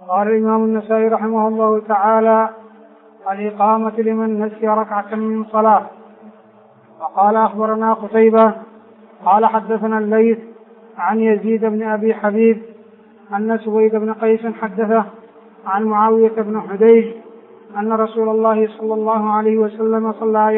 قال الإمام النسائي رحمه الله تعالى: الإقامة لمن نسي ركعة من صلاة. وقال أخبرنا قتيبة قال حدثنا الليث عن يزيد بن أبي حبيب أن سويد بن قيس حدثه عن معاوية بن حديج أن رسول الله صلى الله عليه وسلم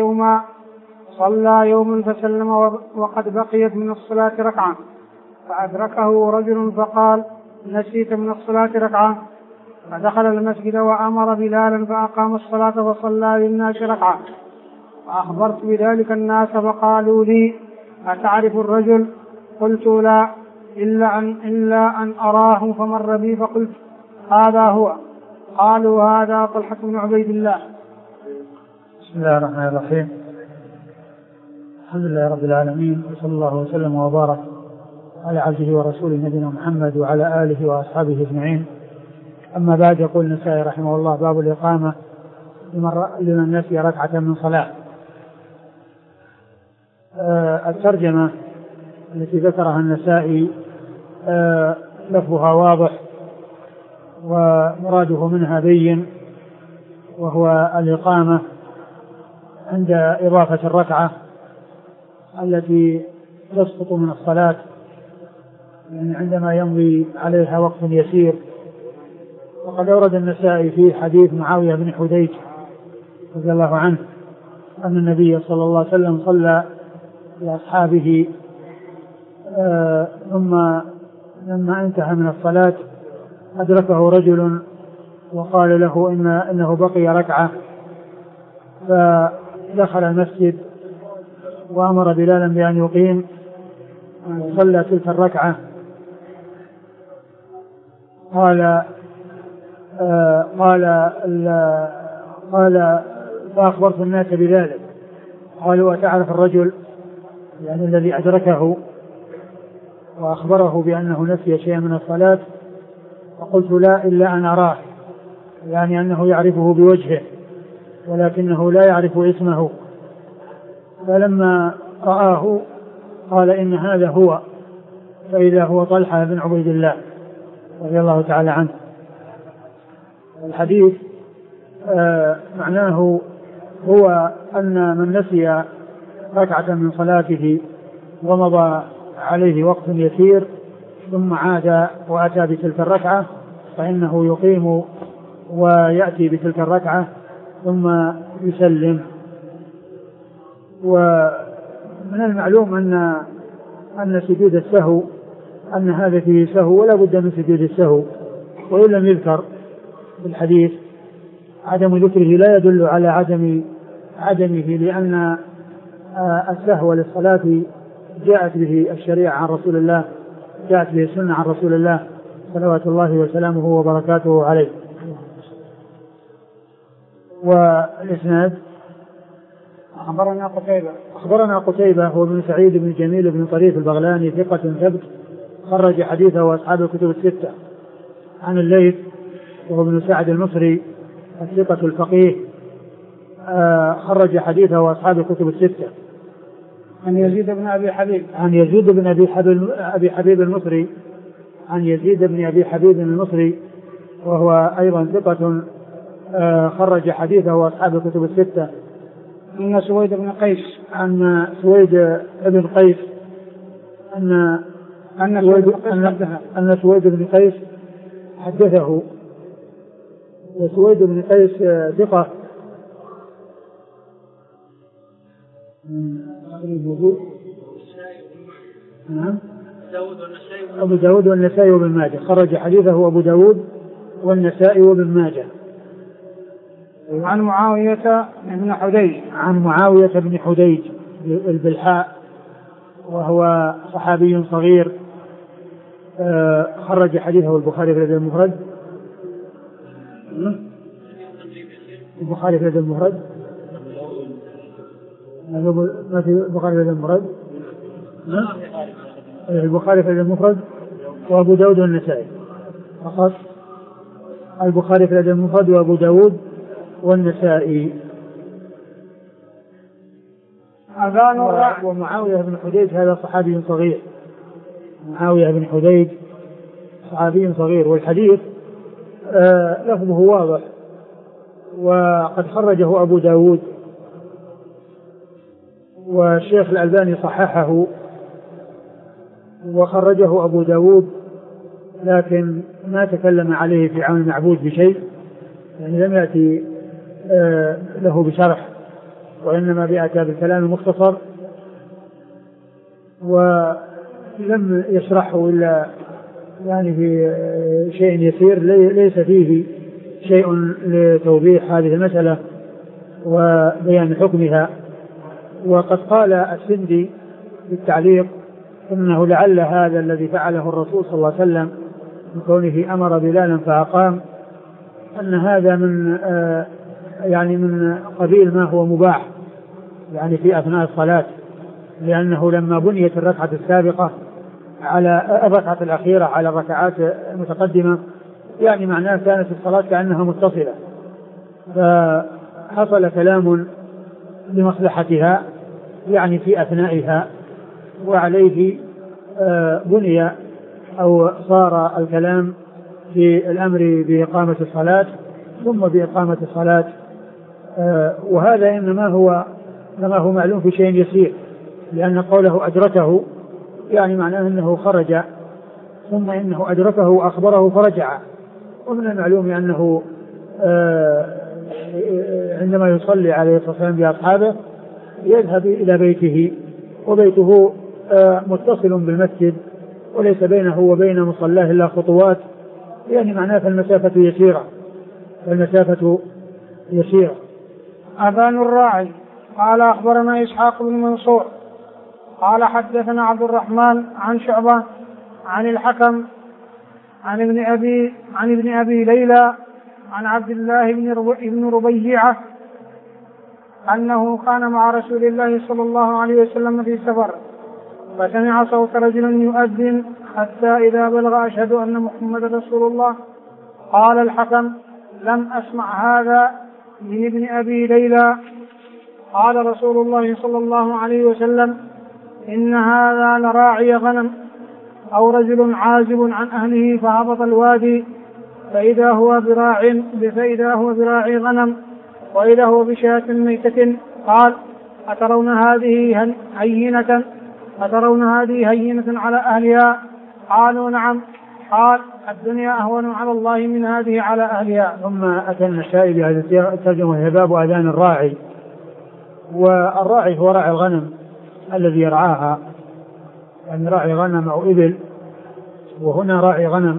صلى يوما فسلم وقد بقيت من الصلاة ركعة، فأدركه رجل فقال: نسيت من الصلاة ركعة؟ فدخل المسجد وأمر بلالا فأقام الصلاة وصلى للناس ركعة، فأخبرت بذلك الناس فقالوا لي: أتعرف الرجل؟ قلت: لا، إلا أن أراه فمر بي فقلت: هذا هو. قالوا: هذا طلحة بن عبيد الله. بسم الله الرحمن الرحيم. الحمد لله رب العالمين، وصلى الله وسلم وبارك على عبده ورسوله نبينا محمد وعلى آله وأصحابه أجمعين. أما بعد، يقول النسائي رحمه الله: باب الإقامة لمن نسي ركعة من صلاة. الترجمة التي ذكرها النسائي لفظها واضح ومراده منها بين، وهو الإقامة عند إضافة الركعة التي تسقط من الصلاة، يعني عندما يمضي عليها وقت يسير. وقد أورد النسائي في حديث معاوية بن حديج رضي الله عنه أن النبي صلى الله عليه وسلم صلى لأصحابه ثم لما انتهى من الصلاة أدركه رجل وقال له إنه بقي ركعة، فدخل المسجد وأمر بلالا بأن يقيم صلى تلك الركعة. قال فأخبرت الناس بذلك، قالوا: أتعرف الرجل؟ يعني الذي أدركه وأخبره بأنه نسي شيئا من الصلاة. فقلت: لا، إلا أن أراه، يعني أنه يعرفه بوجهه ولكنه لا يعرف اسمه. فلما رآه قال: إن هذا هو، فإذا هو طلحة بن عبيد الله رضي الله تعالى عنه. الحديث معناه هو أن من نسي ركعة من صلاته ومضى عليه وقت يسير ثم عاد وأتى بتلك الركعة فإنه يقيم ويأتي بتلك الركعة ثم يسلم. ومن المعلوم أن سجود السهو أن هذا فيه سهو ولا بد من سجود السهو، وإن لم يذكر في الحديث عدم ذكره لا يدل على عدمه، لأن السهو للصلاة جاءت به الشريعة عن رسول الله، جاءت به السنة عن رسول الله صلوات الله وسلامه وبركاته عليه. والإسناد: أخبرنا قتيبة هو بن سعيد بن جميل بن طريف البغلاني ثقة ثبت خرج حديثه وأصحاب الكتب الستة. عن الليث وهو بن سعد المصري الثقة الفقيه خرج حديثه وأصحاب الكتب الستة. عن يزيد بن أبي حبيب المصري، عن يزيد بن أبي حبيب المصري وهو أيضا ثقة خرج حديثه وأصحاب الكتب الستة. أن سويد بن قيس عن سويد بن قيس أن سويد بن قيس حدثه. وسويد بن قيس ثقة أبو داود والنسائي وابن ماجه، خرج حديثه أبو داود والنسائي وابن ماجه. عن معاوية بن حديج البلحاء وهو صحابي صغير خرج حديثه البخاري في الأدب المفرد. البخاري في الأدب المفرد ما في البخاري في الأدب المفرد، البخاري في الأدب المفرد وأبو داود والنسائي فقط. البخاري في الأدب المفرد وأبو داود والنسائي. ومعاوية بن حديج هذا صحابي صغير، معاوية بن حديج صحابي صغير. والحديث لفظه واضح، وقد خرجه أبو داود، والشيخ الألباني صححه وخرجه أبو داود، لكن ما تكلم عليه في عون المعبود بشيء، يعني لم يأتي له بشرح، وإنما بأتى بالكلام المختصر ولم يشرحه إلا يعني في شيء يسير ليس فيه شيء لتوضيح هذه المسألة وبيان حكمها. وقد قال السندي في التعليق إنه لعل هذا الذي فعله الرسول صلى الله عليه وسلم من كونه أمر بلالا فأقام أن هذا من يعني من قبيل ما هو مباح يعني في أثناء الصلاة، لأنه لما بنيت الركعة السابقة على الركعة الأخيرة على الركعات المتقدمة يعني معناه كانت الصلاة كأنها متصلة، فحصل كلام لمصلحتها يعني في أثنائها، وعليه بني أو صار الكلام في الأمر بإقامة الصلاة ثم بإقامة الصلاة. وهذا إنما هو معلوم في شيء يسير، لأن قوله أدركه يعني معناه أنه خرج ثم إنه أدركه وأخبره فرجع. ومن المعلوم أنه عندما يصلي عليه الصلاة والسلام بأصحابه يذهب إلى بيته، وبيته متصل بالمسجد وليس بينه وبين مصلاه إلا خطوات، يعني معناه فالمسافة يسيرة. أذان الراعي. قال أخبرنا إسحاق بن منصور قال حدثنا عبد الرحمن عن شعبة عن الحكم عن ابن أبي ليلى عن عبد الله بن ربيعة أنه كان مع رسول الله صلى الله عليه وسلم في سفر، فسمع صوت رجل يؤذن حتى إذا بلغ أشهد أن محمد رسول الله. قال الحكم: لم أسمع هذا من ابن أبي ليلى. قال رسول الله صلى الله عليه وسلم: إن هذا لراعي غنم أو رجل عازب عن أهله فهبط الوادي فإذا هو براعي غنم وإذا هو بشاة ميتة. قال: أترون هذه هينة على أهلها؟ قالوا: نعم. قال: الدنيا أهون على الله من هذه على أهلها. ثم أتى النسائي بهذه الترجمة: باب أذان الراعي. والراعي هو راعي الغنم الذي يرعاها، يعني راعي غنم أو إبل، وهنا راعي غنم.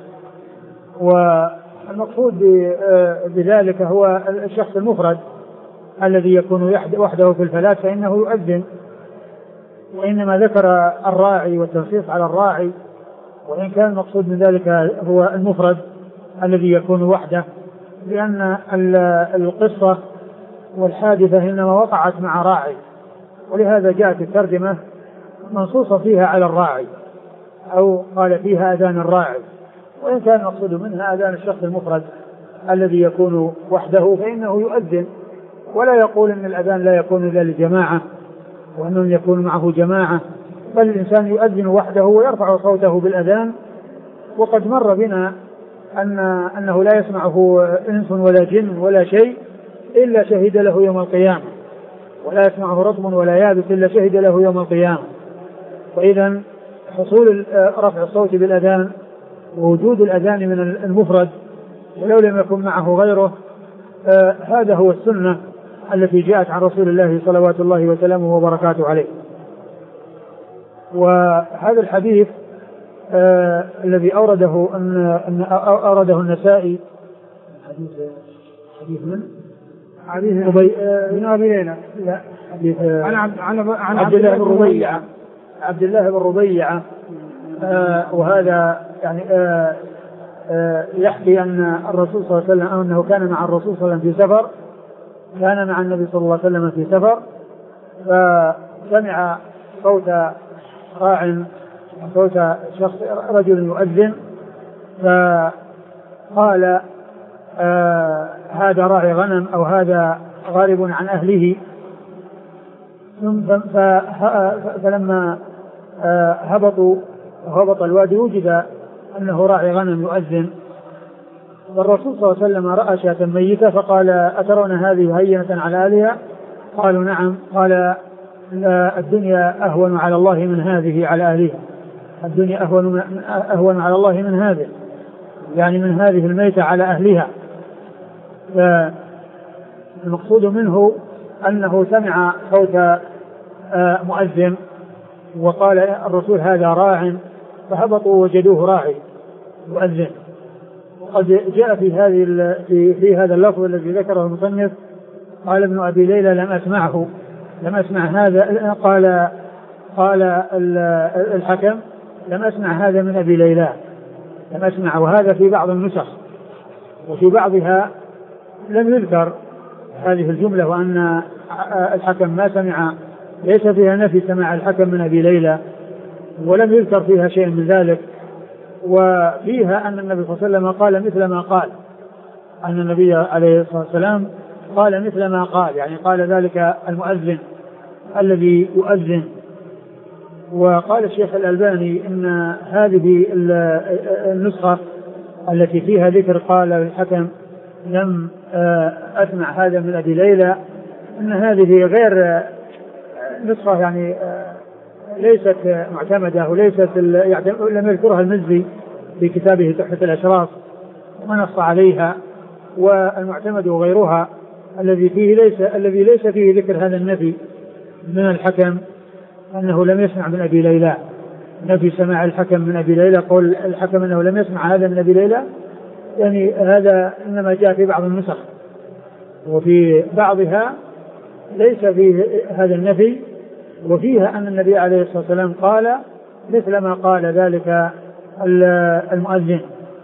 والمقصود بذلك هو الشخص المفرد الذي يكون وحده في الفلاة فإنه يؤذن، وإنما ذكر الراعي والتنصيص على الراعي، وإن كان المقصود من ذلك هو المفرد الذي يكون وحده، لأن القصة والحادثة إنما وقعت مع راعي، ولهذا جاءت الترجمة منصوصة فيها على الراعي أو قال فيها أذان الراعي. وإن كان المقصود منها أذان الشخص المفرد الذي يكون وحده فإنه يؤذن، ولا يقول إن الأذان لا يكون إلا للجماعة وأنه يكون معه جماعة، بل الإنسان يؤذن وحده ويرفع صوته بالأذان. وقد مر بنا أنه لا يسمعه إنس ولا جن ولا شيء إلا شهد له يوم القيامة، ولا يسمعه رطب ولا يابس إلا شهد له يوم القيامة. وإذا حصول رفع الصوت بالأذان ووجود الأذان من المفرد ولو لم يكن معه غيره هذا هو السنة التي جاءت عن رسول الله صلوات الله وسلامه وبركاته عليه. وهذا الحديث الذي أورده أورده النسائي، حديث من أبي ليلى، لا حديث عن عبد الله بن ربيعة، وهذا يعني يحكي أن الرسول صلى الله عليه وسلم أنه كان مع الرسول صلى الله عليه وسلم في سفر، كان مع النبي صلى الله عليه وسلم في سفر، فسمع صوت راع صوت شخص رجل يؤذن، فقال: هذا راعي غنم أو هذا غارب عن أهله. فلما هبط الوادي وجد أنه راعي غنم يؤذن، والرسول صلى الله عليه وسلم رأى شاة ميتة فقال أترون هذه هينة على أهلها؟ قالوا نعم. قال الدنيا أهون على الله من هذه على أهلها. الدنيا أهون على الله من هذه، يعني من هذه الميتة على أهلها. فالمقصود منه أنه سمع صوت مؤذن وقال الرسول هذا راع، فهبطوا وجدوه راعي مؤذن. وقد جاء في هذا اللفظ الذي ذكره المصنف قال ابن أبي ليلى لم أسمع هذا. قال الحكم لم أسمع هذا من أبي ليلى، لم أسمع. وهذا في بعض النسخ، وفي بعضها لم يذكر هذه الجملة، وأن الحكم ما سمع، ليس فيها نفي سماع الحكم من أبي ليلى، ولم يذكر فيها شيء من ذلك. وفيها أن النبي صلى الله عليه وسلم قال مثل ما قال، أن النبي عليه الصلاة والسلام قال مثل ما قال، يعني قال ذلك المؤذن الذي يؤذن. وقال الشيخ الألباني إن هذه النسخة التي فيها ذكر قال الحكم لم أسمع هذا من أبي ليلى، إن هذه غير نسخة يعني ليست معتمدة، وليست لم يذكرها المزي في كتابه تحفة الأشراف ونص عليها. والمعتمد غيرها الذي ليس فيه ذكر هذا النفي من الحكم أنه لم يسمع من أبي ليلى، نفي سماع الحكم من أبي ليلى، قول الحكم أنه لم يسمع هذا من أبي ليلى، يعني هذا إنما جاء في بعض النسخ، وفي بعضها ليس فيه هذا النفي، وفيها أن النبي عليه الصلاة والسلام قال مثل ما قال ذلك المؤذن.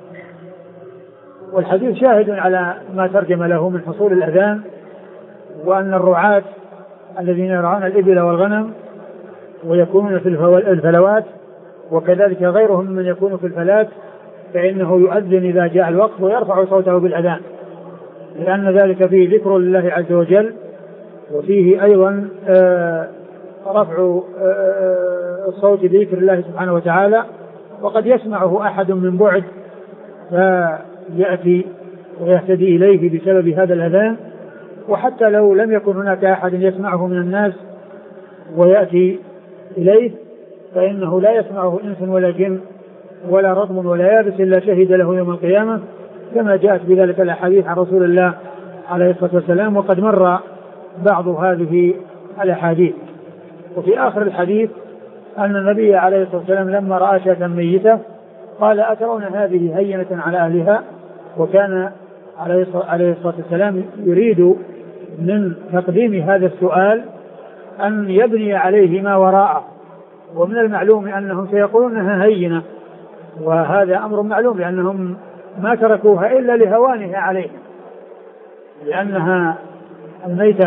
والحديث شاهد على ما ترجم له من حصول الأذان، وأن الرعاة الذين يرعون الإبل والغنم ويكونون في الفلوات، وكذلك غيرهم من يكون في الفلات، فإنه يؤذن إذا جاء الوقت ويرفع صوته بالأذان، لأن ذلك فيه ذكر لله عز وجل، وفيه أيضا رفع الصوت بذكر الله سبحانه وتعالى. وقد يسمعه أحد من بعد فيأتي ويهتدي إليه بسبب هذا الأذان، وحتى لو لم يكن هناك أحد يسمعه من الناس ويأتي إليه فإنه لا يسمعه إنس ولا جن ولا رطب ولا يابس إلا شهد له يوم القيامة، كما جاءت بذلك الأحاديث عن رسول الله عليه الصلاة والسلام. وقد مر بعض هذه الأحاديث. وفي آخر الحديث أن النبي عليه الصلاة والسلام لما رأى شاة ميتة قال أترون هذه هينة على أهلها؟ وكان عليه الصلاة والسلام يريد من تقديم هذا السؤال أن يبني عليه ما وراءه. ومن المعلوم أنهم سيقولون أنها هينة، وهذا أمر معلوم، لأنهم ما تركوها إلا لهوانها عليهم، لأنها الميتة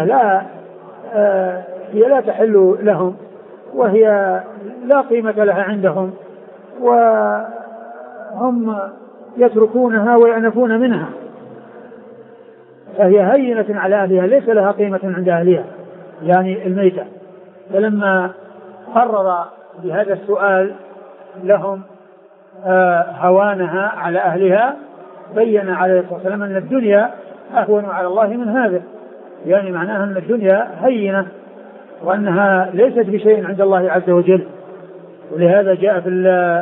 هي لا تحل لهم، وهي لا قيمة لها عندهم، وهم يتركونها ويعنفون منها، فهي هينة على أهلها ليس لها قيمة عند أهلها يعني الميتة. فلما قرر بهذا السؤال لهم هوانها على أهلها بين عليه الصلاة والسلام أن الدنيا أهون على الله من هذا، يعني معناها أن الدنيا هينة وأنها ليست بشيء عند الله عز وجل. ولهذا جاء في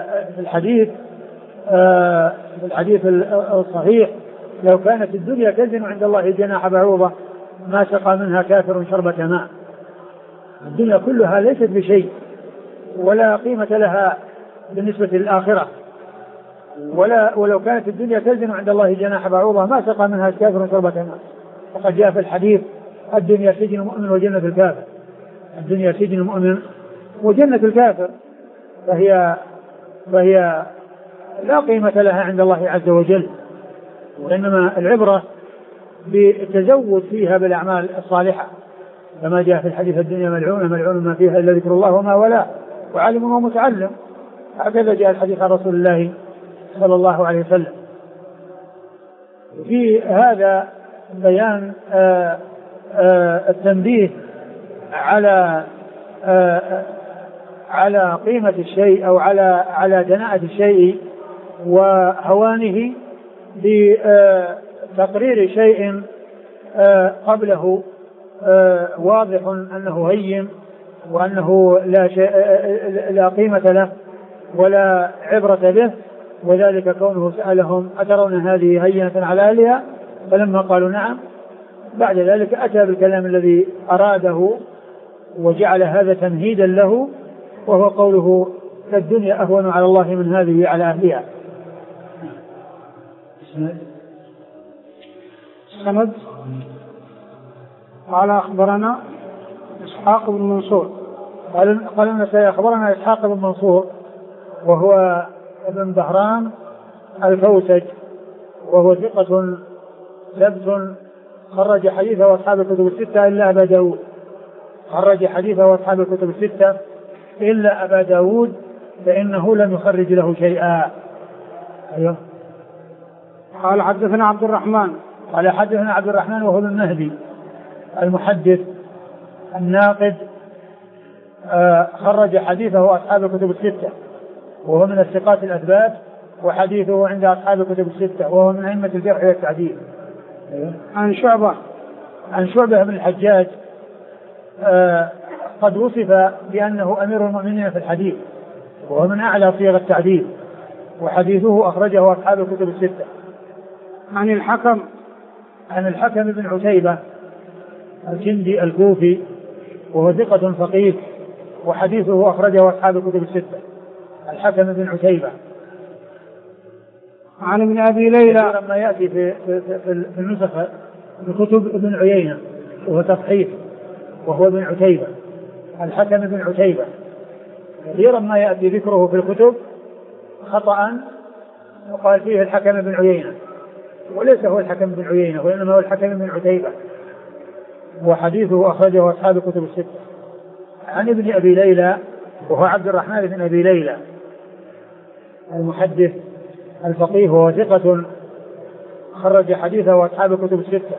الحديث الصحيح لو كانت الدنيا تزن عند الله جناح بعوضة ما سقى منها كافر شربة ماء. الدنيا كلها ليست بشيء ولا قيمة لها بالنسبة للآخرة، ولو كانت الدنيا تزن عند الله جناح بعوضة ما سقى منها كافر شربة ماء. وقد جاء في الحديث الدنيا سجن مؤمن وجنة الكافر، الدنيا سجن مؤمن وجنة الكافر، فهي لا قيمة لها عند الله عز وجل، وإنما العبرة بالتزود فيها بالأعمال الصالحة، كما جاء في الحديث الدنيا ملعونة ملعون ما فيها إلا ذكر الله وما ولا وعالم ومتعلم. هكذا جاء الحديث عن رسول الله صلى الله عليه وسلم. في هذا بيان التنبيه على قيمة الشيء أو على دناءة الشيء وهوانه، بتقرير شيء قبله واضح أنه هين وأنه لا قيمة له ولا عبرة به، وذلك كونه سألهم أترون هذه هينة على أهلها؟ فلما قالوا نعم بعد ذلك أتى بالكلام الذي أراده وجعل هذا تمهيدا له، وهو قوله فالدنيا أهون على الله من هذه على أهلها. السند قال أخبرنا إسحاق بن منصور قال النسائي أخبرنا إسحاق بن منصور وهو ابن بهرام الفوسج، وهو ثقة ثبت خرج حديثه وأصحاب الكتب الستة إلا أبا داود، خرج حديثه وأصحاب الكتب الستة إلا أبا داود فإنه لم يخرج له شيئا. أيوه. قال حدثنا عبد الرحمن قال حدثنا عبد الرحمن وهو المهدي المحدث الناقد، خرج حديثه أصحاب الكتب الستة وهو من الثقات الأثبات، وحديثه عند أصحاب الكتب الستة وهو من أئمة الجرح والتعديل. عن شعبة بن الحجاج قد وصف بأنه أمير المؤمنين في الحديث وهو من أعلى صيغ التعديل، وحديثه أخرجه أصحاب الكتب الستة. عن الحكم بن عتيبة الكندي الكوفي وهو ثقة فقيه، وحديثه أخرجه أصحاب الكتب الستة. الحكم بن عتيبة. عن ابن أبي ليلى لما يأتي في النسخ بكتب ابن عيينة وهو تصحيح وهو ابن عتيبة، الحكم بن عتيبة، كثيرا ما يأتي ذكره في الكتب خطأ وقال فيه الحكم بن عيينة، وليس هو الحكم بن عيينة وإنما هو الحكم بن عتيبة، وحديثه أخرجه أصحاب الكتب الستة. عن ابن أبي ليلى وهو عبد الرحمن بن أبي ليلى المحدث الفقيه وهو ثقة خرج حديثه أصحاب الكتب الستة.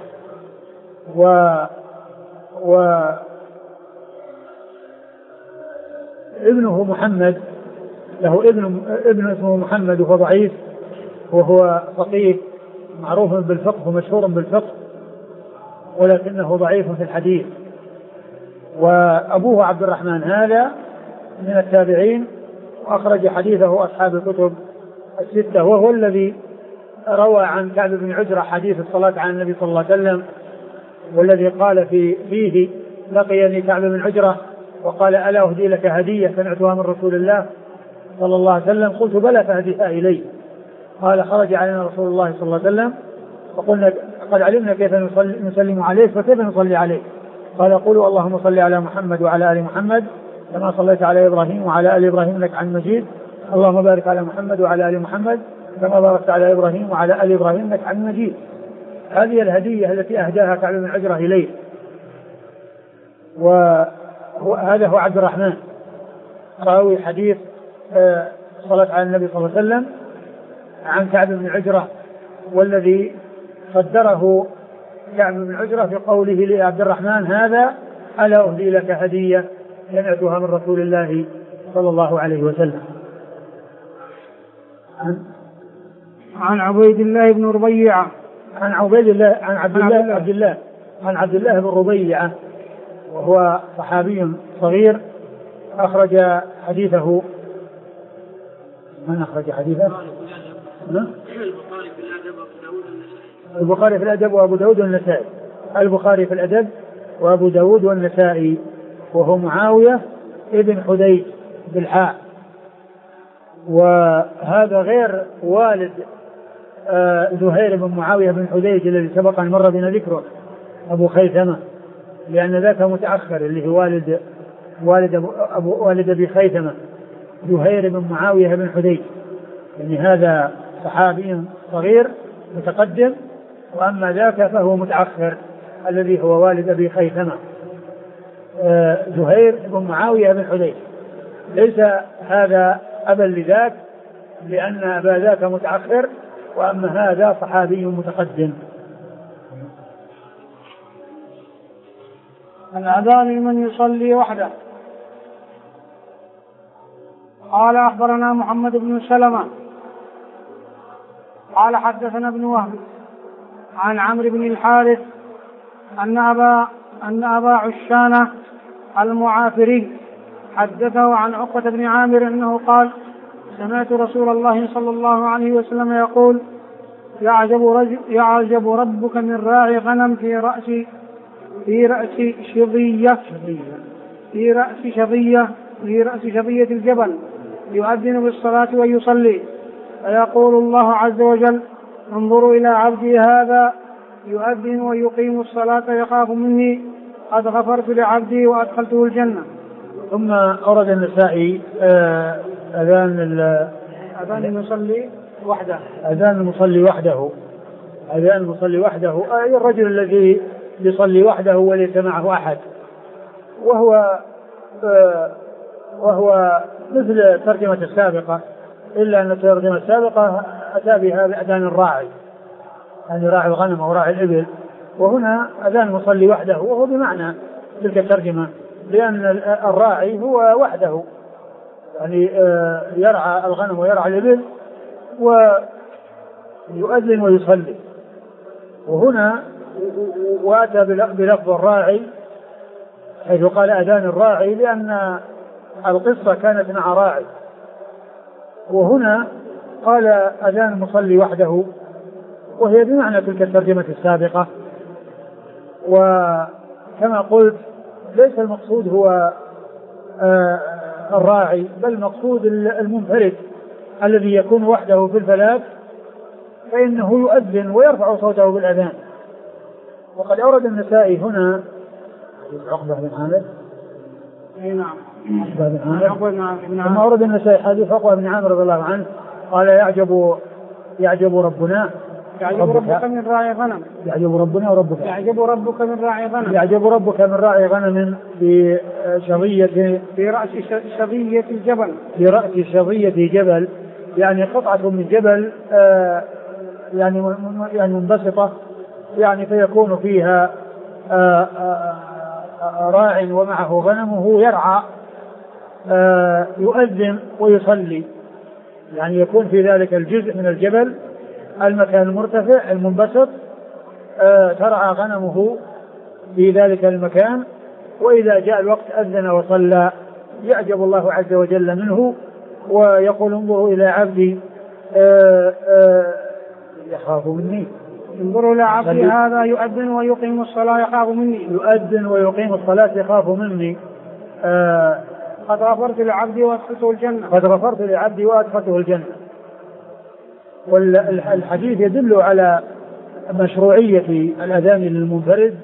ابنه محمد له ابن اسمه محمد وهو ضعيف، وهو فقيه معروف بالفقه ومشهور بالفقه، ولكنه ضعيف في الحديث. وأبوه عبد الرحمن هذا من التابعين وأخرج حديثه أصحاب الكتب الستة، وهو الذي روى عن كعب بن عجرة حديث الصلاة على النبي صلى الله عليه وسلم، والذي قال فيه لقيني كعب بن عجرة وقال ألا أهدي لك هدية سمعتها من رسول الله صلى الله عليه وسلم؟ قلت بلى فهديها إلي. قال خرج علينا رسول الله صلى الله عليه وسلم فقلنا قد علمنا كيف نسلم عليك فكيف نصلي عليك؟ قال قولوا اللهم صل على محمد وعلى آل محمد كما صليت على إبراهيم وعلى آل إبراهيم إنك حميد مجيد، اللهم بارك على محمد وعلى آل محمد كما باركت على إبراهيم وعلى آل إبراهيم إنك حميد مجيد. هذه الهدية التي أهداها كعب بن عجرة إليه، وهذا هو عبد الرحمن راوي حديث صلاة على النبي صلى الله عليه وسلم عن كعب بن عجرة، والذي قدره كعب بن عجرة في قوله لعبد الرحمن هذا ألا أهدي لك هدية سمعتها من رسول الله صلى الله عليه وسلم. عن عبيد الله بن ربيعة عن عبد الله بن ربيعة وهو صحابي صغير أخرج حديثه. من أخرج حديثه؟ البخاري في الأدب وأبو داود والنسائي. البخاري في الأدب وأبو داود والنسائي، وهو معاوية ابن حديج بالحاء، وهذا غير والد زهير بن معاوية بن حديج الذي سبق أن مر بنا ذكره أبو خيثمة، لأن ذاك متأخر اللي هو والد أبي خيثمة زهير بن معاوية بن حديج، يعني هذا صحابي صغير متقدم، وأما ذاك فهو متأخر الذي هو والد أبي خيثمة زهير بن معاوية بن حديج. ليس هذا أبا لذاك لأن أبا ذاك متأخر، وأما هذا صحابي متقدم. الأذان لمن يصلي وحده. قال أخبرنا محمد بن سلمة قال حدثنا ابن وهب عن عمرو بن الحارث أن أبا عشانة المعافري حدثه عن عقبة بن عامر أنه قال سمعت رسول الله صلى الله عليه وسلم يقول يعجب ربك من راعي غنم في رأس شظية الجبل يؤذن بالصلاة ويصلي فيقول الله عز وجل انظروا إلى عبدي هذا يؤذن ويقيم الصلاة يخاف مني قد غفرت لعبدي وأدخلته الجنة. ثم أورد النسائي أذان المصلي وحده. أذان المصلي وحده أي الرجل الذي يصلي وحده وليس معه أحد، وهو مثل الترجمة السابقة، إلا أن الترجمة السابقة أتى بها بأذان الراعي، يعني راعي الغنم أو راعي الإبل، وهنا أذان المصلي وحده، وهو بمعنى تلك الترجمة، لأن الراعي هو وحده، يعني يرعى الغنم ويرعى الإبل ويؤذن ويصلي. وهنا وأتى بلفظ الراعي حيث قال أذان الراعي، لأن القصة كانت مع راعي، وهنا قال أذان المصلي وحده، وهي بمعنى تلك الترجمة السابقة. وكما قلت ليس المقصود هو الراعي، بل المقصود المنفرد الذي يكون وحده في الفلاة، فإنه يؤذن ويرفع صوته بالأذان. وقد أورد النسائي هنا عقبة بن عامر. نعم. ثم أورد النسائي حديث عقبة بن عامر رضي الله عنه قال يعجب ربنا ربك من راعي غنم. يعجب ربنا وربك. يعجب ربك من راعي غنم. يعجب ربك من راعي غنم في رأس شظية الجبل. في رأس شظية جبل، يعني قطعة من جبل يعني منبسطة، يعني فيكون فيها راع ومعه غنمه يرعى يؤذن ويصلي، يعني يكون في ذلك الجزء من الجبل المكان المرتفع المنبسط ترعى غنمه في ذلك المكان، وإذا جاء الوقت أذن وصلى. يعجب الله عز وجل منه ويقول انظروا إلى عبدي يخاف مني. انظروا إلى عبدي هذا يؤذن ويقيم الصلاة يخاف مني. يؤذن ويقيم الصلاة يخاف مني. قد غفرت لعبدي وأدخلته الجنة. قد غفرت لعبدي وأدخلته الجنة. والحديث يدل على مشروعية الأذان للمنفرد،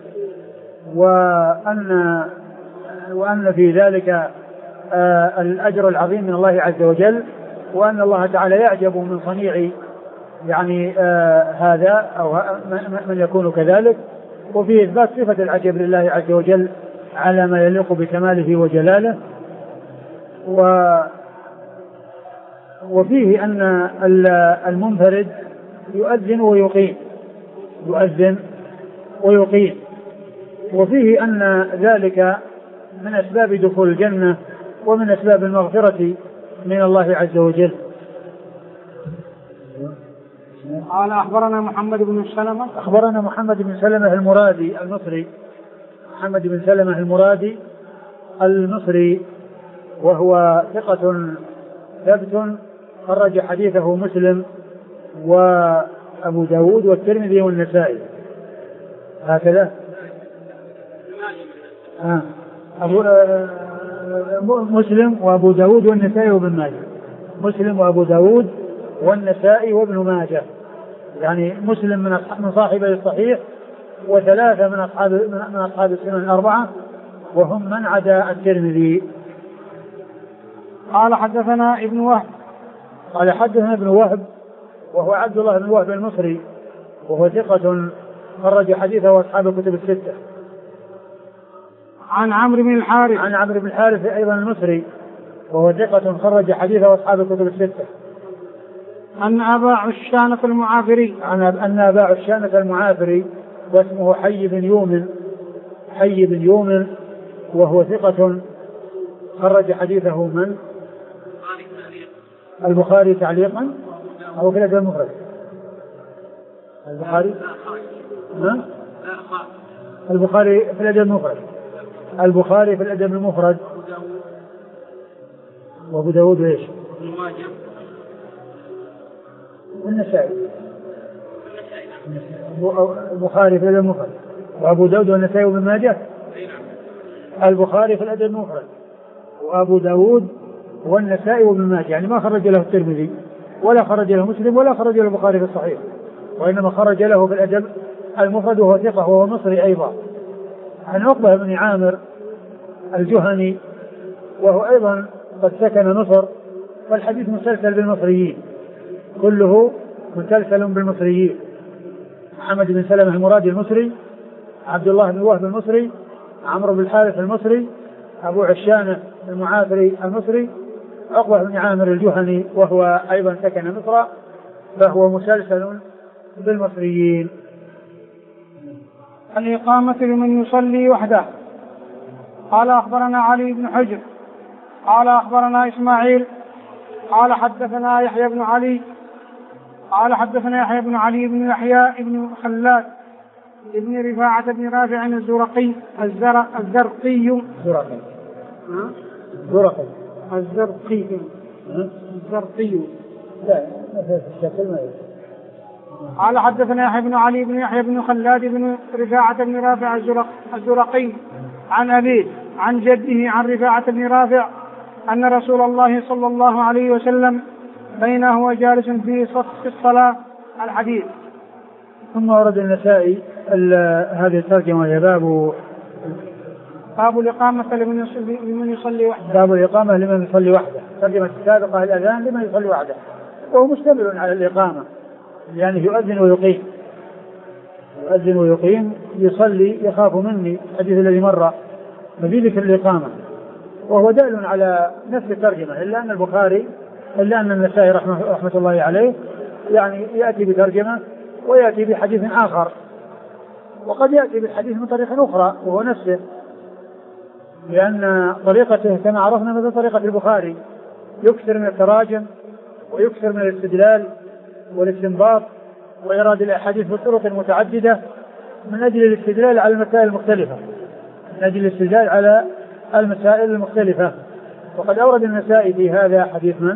وأن في ذلك الأجر العظيم من الله عز وجل، وأن الله تعالى يعجب من صنيع يعني هذا أو من يكون كذلك. وفيه إثبات صفة العجب لله عز وجل على ما يليق بكماله وجلاله. وفيه أن المنفرد يؤذن ويقيم، وفيه أن ذلك من أسباب دخول الجنة ومن أسباب المغفرة من الله عز وجل. قال أخبرنا محمد بن سلمة. أخبرنا محمد بن سلمة المرادي المصري، محمد بن سلمة المرادي المصري، وهو ثقة ثبت خرج حديثه مسلم وأبو داود والترمذي والنسائي، هكذا. مسلم وأبو داود والنسائي وابن ماجه. مسلم وأبو داود والنسائي وابن ماجه، يعني مسلم من صاحبي الصحيح، وثلاثة من أصحاب السنن الأربعة، وهم من عدا الترمذي. قال حدثنا ابن وهب. قال حدثنا ابن وهب وهو عبد الله بن وهب المصري، وهو ثقة خرج حديثه أصحاب الكتب الستة. عن عمرو بن الحارث. عن عمرو بن الحارث أيضا المصري، وهو ثقة خرج حديثه أصحاب الكتب الستة. أن أبا عشانة المعافري. أن أبا عشانة المعافري واسمه حي بن يومن، وهو ثقة خرج حديثه من البخاري تعليقا أو في الأدب المفرد. البخاري البخاري في الأدب المفرد. البخاري في الأدب المفرد. وأبو داود وإيش؟ والنسائي. البخاري في الأدب المفرد وأبو داود والنسائي وابن ماجه. البخاري في الأدب المفرد وأبو داود والنسائي وابن ماجه، يعني ما خرج له الترمذي ولا خرج له مسلم ولا خرج له البخاري في الصحيح، وإنما خرج له في الأدب المفرد وهو ثقة وهو مصري أيضا، عن عقبة بن عامر الجهني وهو أيضا قد سكن مصر، والحديث مسلسل بالمصريين، كله مسلسل بالمصريين. محمد بن سلمة المرادي المصري، عبد الله بن وهب المصري، عمرو بن الحارث المصري، أبو عشانة المعافري المصري، عقبة بن عامر الجهني وهو أيضا سكن مصر، فهو مسلسل بالمصريين. الإقامة لمن يصلي وحده. قال أخبرنا علي بن حجر قال أخبرنا إسماعيل قال حدثنا يحيى بن علي بن يحيى بن خلاد ابن رفاعة بن رافع الزرقي قال حدثنا يحيى بن علي بن يحيى بن خلاد بن رفاعة بن رافع الزرقي عن أبيه عن جده عن رفاعة بن رافع أن رسول الله صلى الله عليه وسلم بينه وجالس في صف الصلاة. الحديث. ثم ورد النسائي هذه الترجمة وهي باب الإقامة لمن يصلي وحده. باب الإقامة لمن يصلي وحده. ترجمة السابقة الأذان لمن يصلي وحده، وهو مشتمل على الإقامة، يعني يؤذن ويقيم يصلي يخاف مني، الحديث الذي مر في ذكر الإقامة، وهو دال على نفس الترجمة، إلا أن النسائي رحمة الله عليه يعني يأتي بترجمة ويأتي بحديث آخر، وقد يأتي بالحديث من طريقة أخرى وهو نفسه، لأن طريقته كما عرفنا مثل طريقة البخاري يكثر من التراجم ويكثر من الاستدلال والاستنباط وإيراد الأحاديث بطرق متعددة من أجل الاستدلال على المسائل المختلفة. وقد أورد النسائي في هذا حديث من؟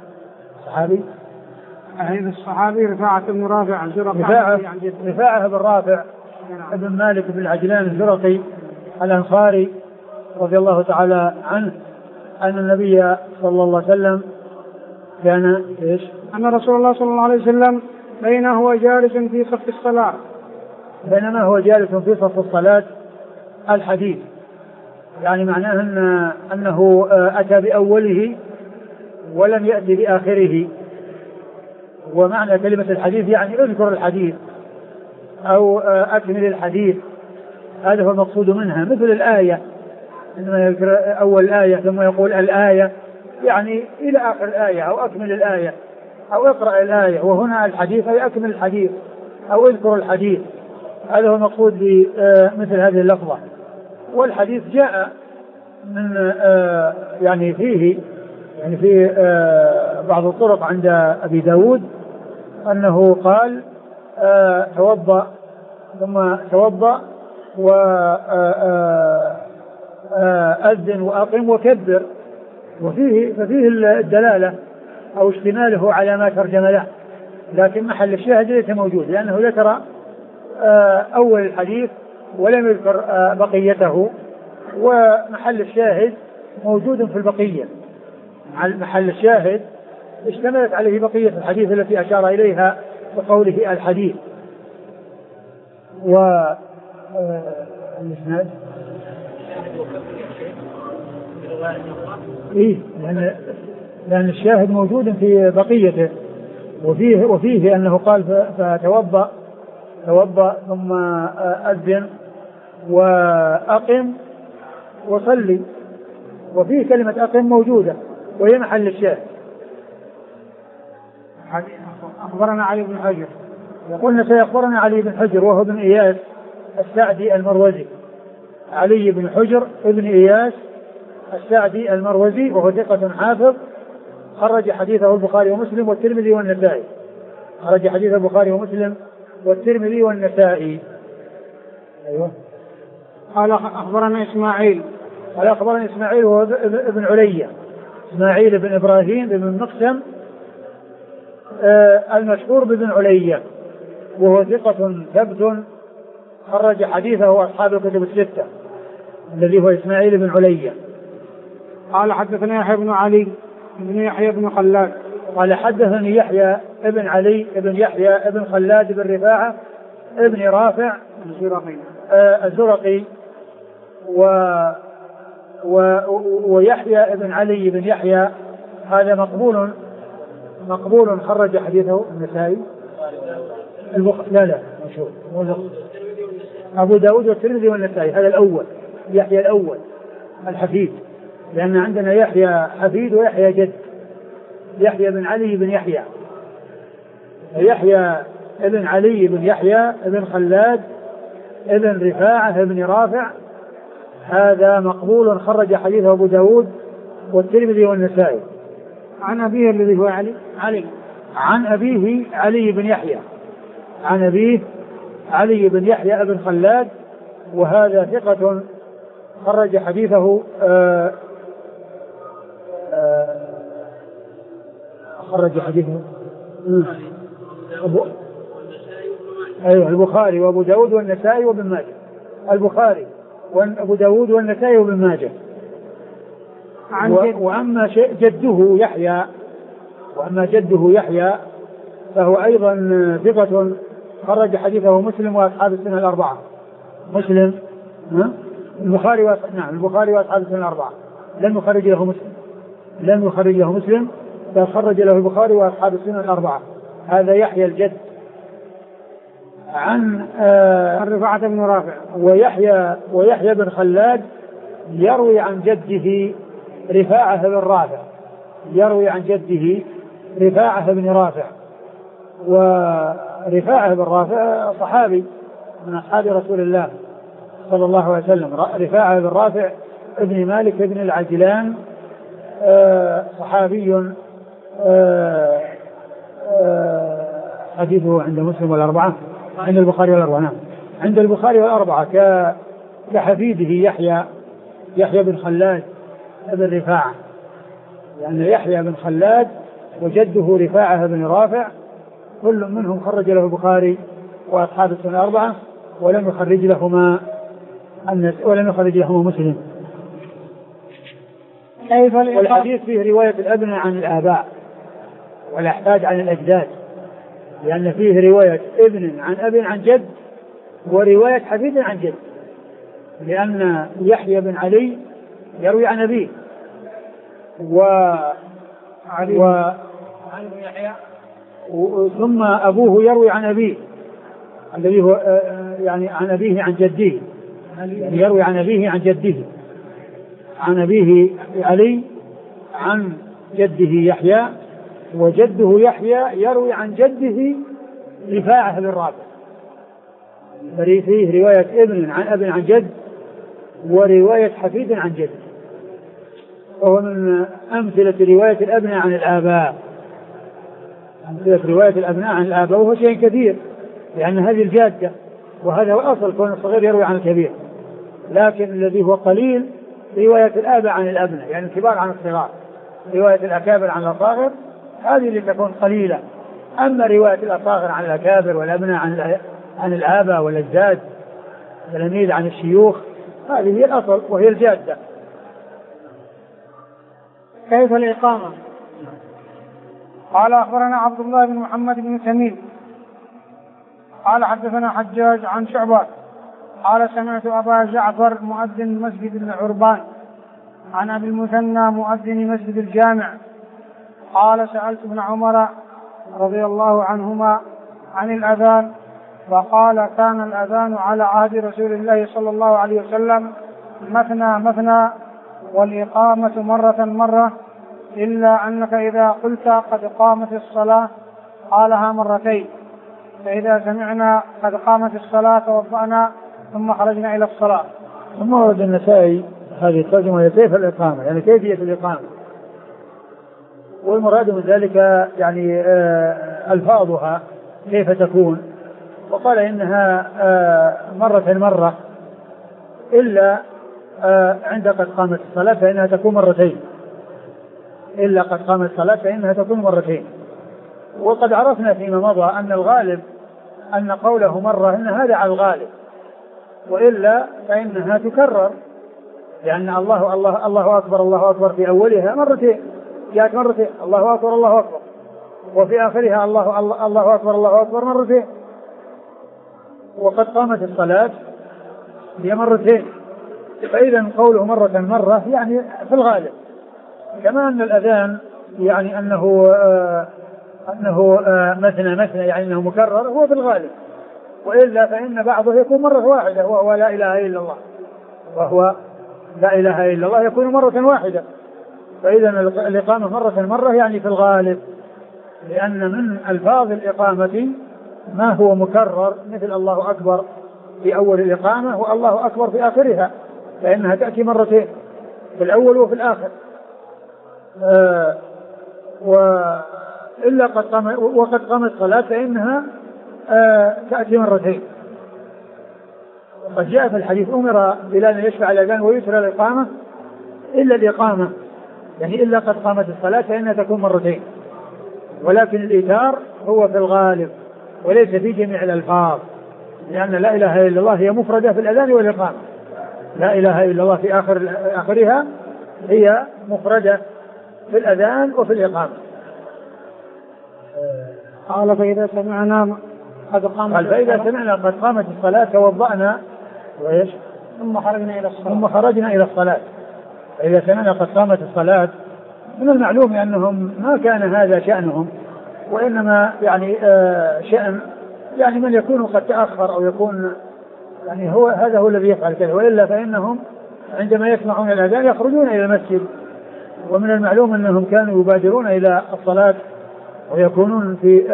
الصحابي رفاعة بن رافع رفاعة بن رافع ابن مالك بن العجلان الزرقي الأنصاري رضي الله تعالى عنه أن النبي صلى الله عليه وسلم كان أن رسول الله صلى الله عليه وسلم بينما هو جالس في صف الصلاة. الحديث يعني معناه أنه أتى بأوله ولم يأتي بآخره، ومعنى كلمة الحديث يعني اذكر الحديث أو أكمل الحديث، هذا هو المقصود منها، مثل الآية إنما يذكر أول الآية ثم يقول الآية، يعني إلى آخر الآية أو أكمل الآية أو اقرأ الآية، وهنا الحديث أي أكمل الحديث أو اذكر الحديث، هذا هو المقصود بمثل هذه اللفظة. والحديث جاء من يعني في بعض الطرق عند أبي داود أنه قال توضأ ثم توضأ وأذن وأقم وكبر، ففيه الدلالة أو اشتماله على ما ترجم له، لكن محل الشاهد ليس موجود، لأنه ذكر أول الحديث ولم يذكر بقيته، ومحل الشاهد موجود في البقية. محل الشاهد اشتملت عليه بقية الحديث التي أشار إليها بقوله الحديث. والإسناد لأن الشاهد موجود في بقيته، وفيه أنه قال توضأ ثم أذن وأقم وصلي، وفيه كلمة أقم موجودة وهي محل الشاهد. أخبرنا علي بن حجر، قلنا سيخبرنا علي بن حجر وهو ابن إياس السعدي المروزي، علي بن حجر ابن إياس السعدي المروزي، وهو ثقة حافظ، خرج حديثه البخاري ومسلم والترمذي والنسائي، خرج حديث البخاري ومسلم والترمذي والنسائي. أيوه. قال أخبرنا إسماعيل. قال أخبرنا إسماعيل وهو ابن علية، إسماعيل بن إبراهيم بن مقسم المشهور بابن علية، وهو ثقة ثبت خرج حديثه أصحاب الكتب الستة، الذي هو إسماعيل بن علية. قال حدثنا يحيى بن علي بن يحيى بن خلاد. قال حدثني يحيى ابن علي ابن يحيى ابن خلاد بن رفاعة ابن رافع الزرقي ويحيى ابن علي بن يحيى هذا مقبول خرج حديثه النسائي. لا مشهور أبو داود والترمذي والنسائي. هذا الأول يحيى الأول الحفيد، لأن عندنا يحيى حفيد ويحيى جد. يحيى بن علي بن يحيى ابن علي بن يحيى ابن خلاد ابن رفاعة ابن رافع، هذا مقبول خرج حديثه أبو داود والترمذي والنسائي. عن أبيه الذي هو علي عن أبيه علي بن يحيى، عن أبيه علي بن يحيى ابن خلاد، وهذا ثقة خرج حديثه البخاري وأبو داود والنسائي وابن ماجه. البخاري وأبو داود والنسائي وابن ماجه. وأما جده يحيى فهو أيضا ثقة خرج حديثه مسلم وأصحاب السنة الأربعة. البخاري وأصحاب السنة الأربعة لم يخرج له مسلم بل خرج له البخاري وأصحاب السنة الأربعة. هذا يحيى الجد عن رفاعة بن رافع. ويحيى بن خلاد يروي عن جده رفاعة بن رافع، ورفاعة بن رافع صحابي من أصحاب رسول الله صلى الله عليه وسلم. رفاعة بن رافع ابن مالك ابن العجلان صحابي حديثه عند مسلم والأربعة، عند البخاري والأربعة. نعم عند البخاري والأربعة كحفيده يحيى بن خلاد ابن رفاعة، يعني يحيى بن خلاد وجده رفاعة بن رافع كل منهم خرج له البخاري وأصحاب السنة الأربعة ولم يخرج لهما مسلم. والحديث فيه رواية الأبناء عن الآباء والأحفاد عن الأجداد، لأن فيه رواية ابن عن أب عن جد ورواية حفيد عن جد، لأن يحيى بن علي يروي عن أبيه ثم أبوه يروي عن أبيه الذي هو يعني عن أبيه عن جده، يعني يروي عن أبيه عن جده، عن أبيه علي عن جده يحيى، وجده يحيى يروي عن جده رفاعة بن رافع. فيه رواية ابن عن أب عن جد ورواية حفيد عن جد، وهو من أمثلة رواية الأبناء عن الآباء. رواية الأبناء عن الآباء وهو شيء كثير، لأن هذه الجادة وهذا هو الأصل، كون الصغير يروي عن الكبير، لكن الذي هو قليل رواية الآباء عن الأبناء، يعني الكبار عن الصغار. رواية الأكابر عن الأصاغر هذه اللي تكون قليلة، أما رواية الأصاغر عن الأكابر والأبناء عن الآباء والأجداد والتلاميذ عن الشيوخ هذه هي الأصل وهي الجادة. كيف الإقامة؟ قال أخبرنا عبد الله بن محمد بن تميم قال حدثنا حجاج عن شعبة قال سمعت أبا جعفر مؤذن مسجد العربان عن أبي المثنى مؤذن مسجد الجامع قال سألت ابن عمر رضي الله عنهما عن الأذان فقال كان الأذان على عهد رسول الله صلى الله عليه وسلم مثنى والإقامة مرة إلا أنك إذا قلت قد قامت الصلاة قالها مرتين، فإذا سمعنا قد قامت الصلاة توضأنا ثم خرجنا إلى الصلاة. ثم ورد النسائي هذه الترجمة هي كيف الإقامة، يعني كيفية الإقامة، والمراد من ذلك يعني ألفاظها كيف تكون، وقال إنها مرة إلا عند قد قامت الصلاة فإنها تكون مرتين، إلا قد قامت الصلاة فإنها تكون مرتين. وقد عرفنا فيما مضى أن الغالب أن قوله مرة إن هذا على الغالب، وإلا فإنها تكرر، لأن الله أكبر في أولها مرتين، جاءت مرتين الله أكبر، وفي آخرها الله أكبر مرتين، وقد قامت الصلاة هي مرتين. فإذا قوله مرة يعني في الغالب، كما أن الأذان يعني أنه مثنى يعني أنه مكرر هو في الغالب، وإلا فإن بعضه يكون مرة واحدة وهو لا إله إلا الله يكون مرة واحدة. فإذا الإقامة مرة يعني في الغالب، لأن من ألفاظ الإقامة ما هو مكرر مثل الله أكبر في أول الإقامة والله أكبر في آخرها، فإنها تأتي مرتين في الأول وفي الآخر. وقد قامت الصلاة فإنها تأتي مرتين. قد جاء في الحديث أمر بلال أن يشفع الأذان ويترى الإقامة إلا الإقامة، يعني إلا قد قامت الصلاة فإنها تكون مرتين، ولكن الإيتار هو في الغالب وليس في جميع الألفاظ، لأن لا إله إلا الله هي مفردة في الأذان والإقامة، لا إله إلا الله في آخرها هي مفردة في الأذان وفي الإقامة. قال فإذا سمعنا قد قامت الصلاة توضأنا وإيش ثم خرجنا إلى الصلاة. فإذا سمعنا قد قامت الصلاة من المعلوم أنهم ما كان هذا شأنهم، وإنما يعني شأن يعني من يكون قد تأخر أو يكون يعني هذا هو الذي يفعل كذا، وإلا فإنهم عندما يسمعون الأذان يخرجون إلى المسجد. ومن المعلوم أنهم كانوا يبادرون إلى الصلاة ويكونون في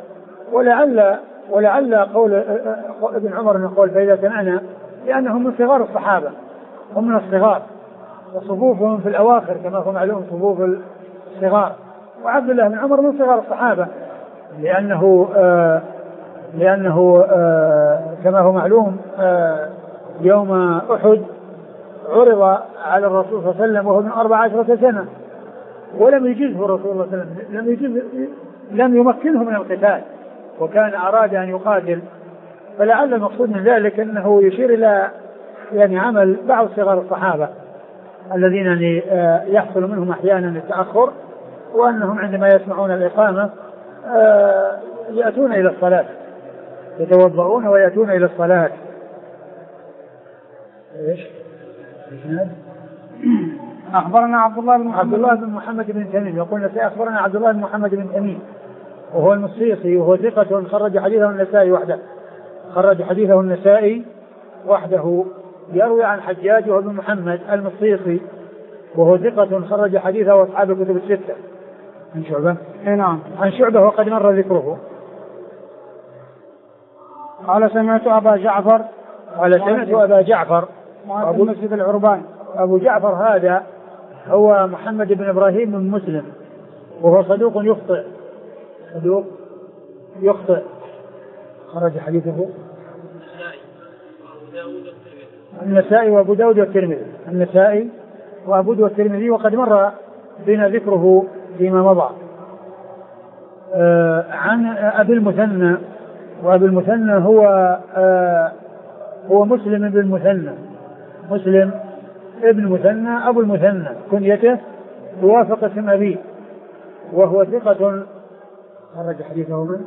ولعل قول ابن عمر من قول فإذا سمعنا، لأنهم من صغار الصحابة، هم من الصغار وصفوفهم في الأواخر كما هو معلوم صفوف الصغار، وعبد الله بن عمر من صغار الصحابة لأنه كما هو معلوم يوم أحد عرض على الرسول صلى الله عليه وسلم وهو من 14 سنة ولم يجزه الرسول صلى الله عليه وسلم، لم يمكنه من القتال، وكان أراد أن يقاتل. فلعل المقصود من ذلك أنه يشير إلى يعني عمل بعض صغار الصحابة الذين يحصل منهم أحيانا التأخر، وأنهم عندما يسمعون الإقامة يأتون إلى الصلاة، يتوضؤون ويأتون إلى الصلاة. أخبرنا عبد الله بن محمد بن تميم، يقول أخبرنا عبد الله بن محمد بن تميم وهو المصيصي وهو ثقة خرج حديثه النسائي وحده، يروي عن حجاج وابن محمد المصيصي وهو ثقة خرج حديثه أصحاب الكتب الستة. عن شعبة؟ نعم، عن شعبة وقد مر ذكره. قال سمعت أبا جعفر أبو مسجد العربان. أبو جعفر هذا هو محمد بن إبراهيم بن مسلم، وهو صدوق يخطئ خرج حديثه النسائي وأبو داود والترمذي، وقد مر بنا ذكره فيما مضى. عن أبي المثنى، وأبي المثنى هو مسلم ابن مثنى أبو المثنى كنيته توافق اسم أبيه، وهو ثقة خرج حديثه من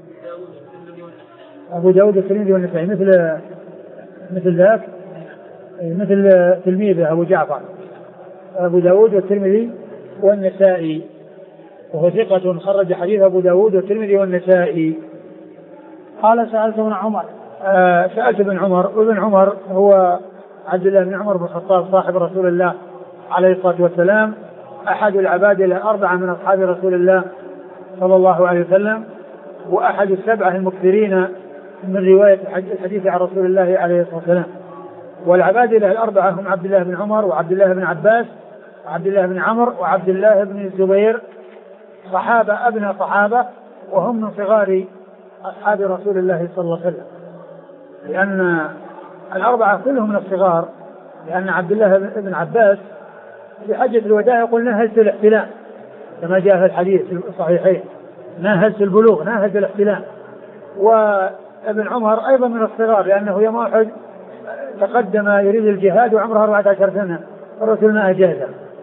أبو داود والترمذي والنسائي مثل ذاك، مثل تلميذه أبو جعفر أبو داود والترمذي والنسائي، وهو ثقة خرج حديث أبو داود والترمذي والنسائي. قال سألت ابن عمر وابن عمر هو عبد الله بن عمر بن الخطاب صاحب رسول الله عليه الصلاة والسلام، أحد العباد الأربعة من أصحاب رسول الله صلى الله عليه وسلم، وأحد السبعة المكثرين من رواية الحديث عن رسول الله عليه الصلاة والسلام. والعباد الأربعة هم عبد الله بن عمر وعبد الله بن عباس وعبد الله بن عمرو وعبد الله بن الزبير، صحابة أبناء صحابة، وهم من صغار أصحاب رسول الله صلى الله عليه وسلم، لأن الأربعة كلهم من الصغار، لأن عبد الله بن عباس في حجة الوداع يقول نهزت الاحتلام كما جاء في الحديث الصحيحين، نهزت البلوغ، نهز الاحتلام. وابن عمر أيضا من الصغار، لأنه يوم أحد تقدم يريد الجهاد وعمره 14 سنة الرسول ما أجازه.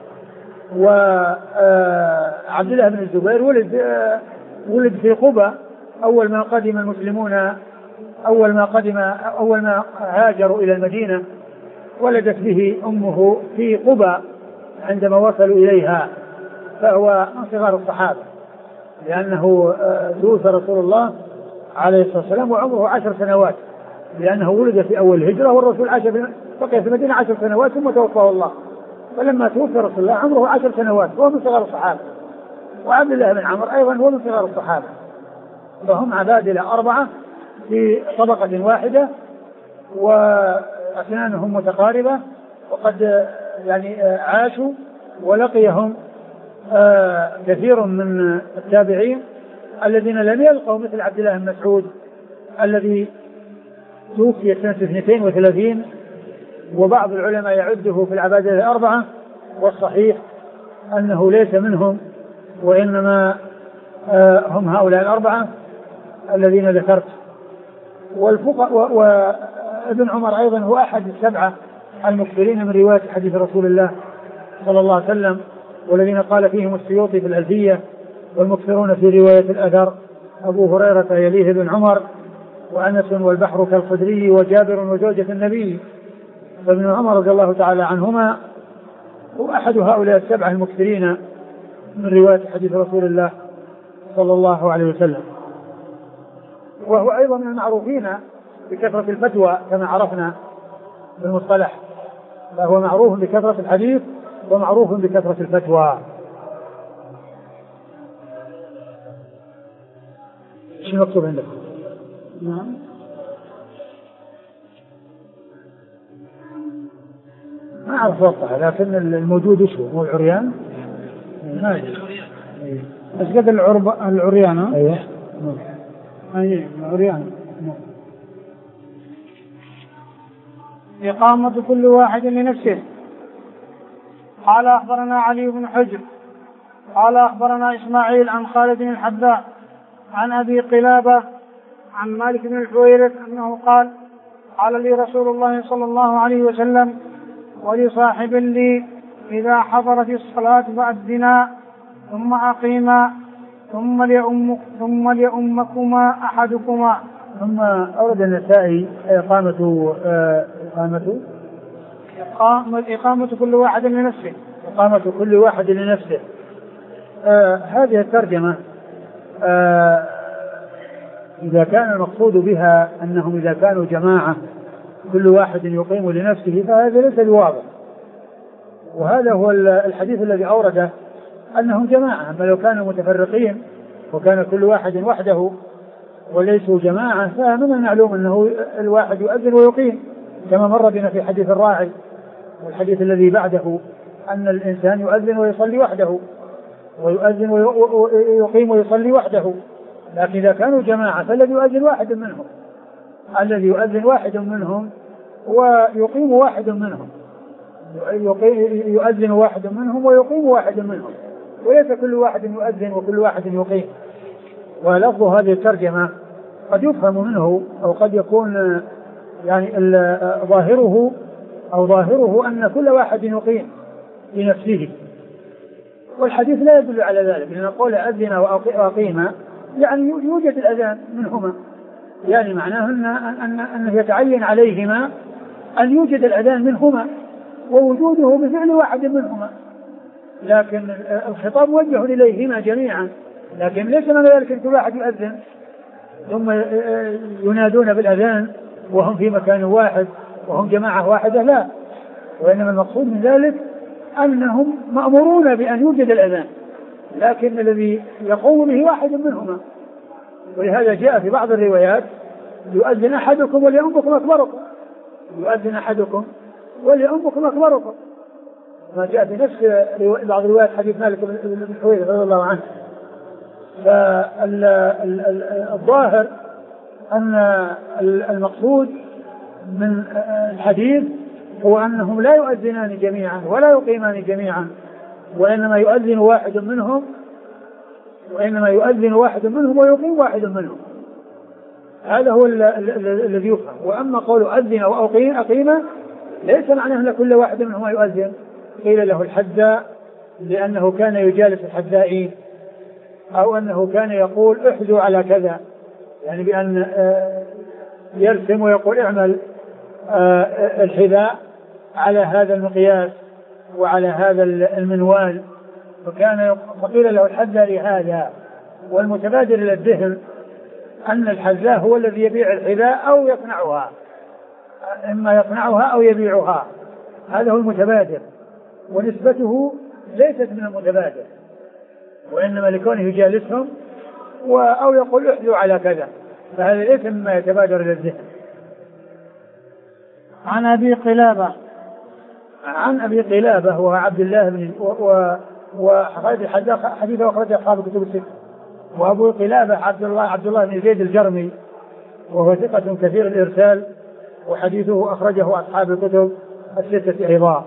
وعبد الله بن الزبير ولد في قبى أول ما قدم المسلمون، أول ما هاجروا إلى المدينة ولدت به أمه في قبى عندما وصلوا إليها، فهو من صغار الصحابة، لأنه توفي رسول الله عليه الصلاة والسلام وعمره 10 سنوات، لأنه ولد في أول الهجرة والرسول بقي في المدينة 10 سنوات ثم توفاه الله، فلما توفي رسول الله عمره 10 سنوات وهو من صغار الصحابة. وعبد الله بن عمر أيضا هو من صغار الصحابة، فهم عبادلة 4 في طبقة واحدة وأسنانهم متقاربة، وقد يعني عاشوا ولقيهم كثير من التابعين الذين لم يلقوا، مثل عبد الله بن مسعود الذي توفي سنة 32، وبعض العلماء يعده في العبادة 4، والصحيح أنه ليس منهم، وإنما هم هؤلاء 4 الذين ذكرت. وابن عمر أيضا هو أحد 7 المكثرين من رواية حديث رسول الله صلى الله عليه وسلم، والذين قال فيهم السيوطي في الألفية: والمكثرون في رواية الأثر أبو هريرة يليه ابن عمر، وأنس والبحر كالخدري وجابر وزوجة النبي. فابن عمر رضي الله تعالى عنهما هو أحد هؤلاء 7 المكثرين من رواية حديث رسول الله صلى الله عليه وسلم. وهو أيضا من المعروفين بكثرة الفتوى كما عرفنا بالمصطلح، فهو معروف بكثرة الحديث ومعروف بكثرة الفتوى. شو مكتوب عندك؟ نعم. ما أعرف أوضحها، لكن الموجود شو هو العريان؟ بس قد العريان. أيوه. أي العريان. إقامة كل واحد لنفسه. قال أخبرنا علي بن حجر قال أخبرنا إسماعيل عن خالد بن الحذاء عن أبي قلابة عن مالك بن الحويرث أنه قال: قال لي رسول الله صلى الله عليه وسلم ولصاحب لي: إذا حضرت الصلاة فأذنا ثم أقيما ثم ليؤمكما أحدكما. ثم أورد النسائي إقامة كل واحد لنفسه. إقامة كل واحد لنفسه. هذه الترجمة إذا كان المقصود بها أنهم إذا كانوا جماعة كل واحد يقيم لنفسه فهذا ليس بواضح، وهذا هو الحديث الذي أورده أنهم جماعة. أما لو كانوا متفرقين وكان كل واحد وحده وليسوا جماعة فمن المعلوم أنه الواحد يؤذن ويقيم، كما مر بنا في حديث الراعي والحديث الذي بعده أن الإنسان يؤذن ويصلي وحده ويؤذن ويقيم ويصلي وحده. لكن إذا كانوا جماعة فالذي يؤذن واحد منهم ويقيم واحد منهم، يؤذن واحد منهم ويقيم واحد منهم، وليس كل واحد يؤذن وكل واحد يقيم. ولفظ هذه الترجمة قد يفهم منه أو قد يكون يعني ظاهره أن كل واحد يقيم لنفسه، والحديث لا يدل على ذلك، لأن قول أذن وأقيم يعني يوجد الأذان منهما، يعني معناه أنه يتعين عليهما أن يوجد الأذان منهما ووجوده بفعل واحد منهما، لكن الخطاب موجه إليهما جميعا، لكن ليس من ذلك أن كل واحد يؤذن ثم ينادون بالأذان وهم في مكان واحد وهم جماعة واحدة، لا، وإنما المقصود من ذلك أنهم مأمورون بأن يوجد الأذان، لكن الذي يقوم به واحد منهما. ولهذا جاء في بعض الروايات: يؤذن أحدكم وليؤمكم أكبركم، يؤذن أحدكم وليؤمكم أكبركم، ما جاء في نفس بعض الروايات حديث مالك بن الحويرث رضي الله عنه. فالظاهر أن المقصود من الحديث هو أنهم لا يؤذنان جميعا ولا يقيمان جميعا، وإنما يؤذن واحد منهم ويقيم واحد منهم. هذا هو الذي يفهم. وأما قول أذن وأقيم ليس معناه أن كل واحد منهم يؤذن. قيل له الحذاء لأنه كان يجالس الحذائين، أو أنه كان يقول احذوا على كذا، يعني بأن يرسم ويقول اعمل الحذاء على هذا المقياس وعلى هذا المنوال، فقيل له الحذاء لهذا. والمتبادر إلى الذهن أن الحذاء هو الذي يبيع الحذاء أو يصنعها، إما يصنعها أو يبيعها، هذا هو المتبادر، ونسبته ليست من المتبادر، وإنما لكونه يجالسهم أو يقول احذوا على كذا، فهذا ليس مما يتبادر إلى الذهن. عن أبي قلابة هو عبد الله بن حديثه أخرج أصحاب الكتب الستة. وأبو قلابة عبد الله بن زيد الجرمي، وهو ثقة كثير الإرسال، وحديثه أخرجه أصحاب الكتب الستة أيضا.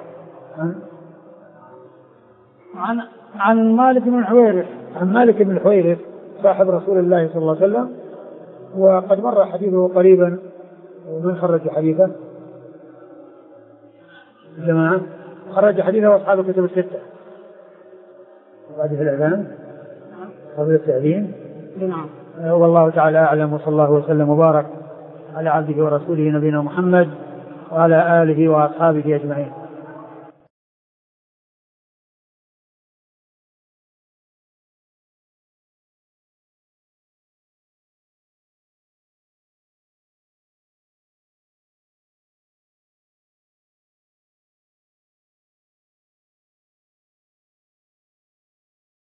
عن مالك بن الحويرث صاحب رسول الله صلى الله عليه وسلم، وقد مر حديثه قريبا. ومن خرج حديثه؟ جماعة خرج حديثه أصحاب الكتب الستة. وبعد في الأذان قبل التأذين. نعم. والله تعالى أعلم، وصلى الله وسلم وبارك على عبده ورسوله نبينا محمد وعلى آله وأصحابه أجمعين.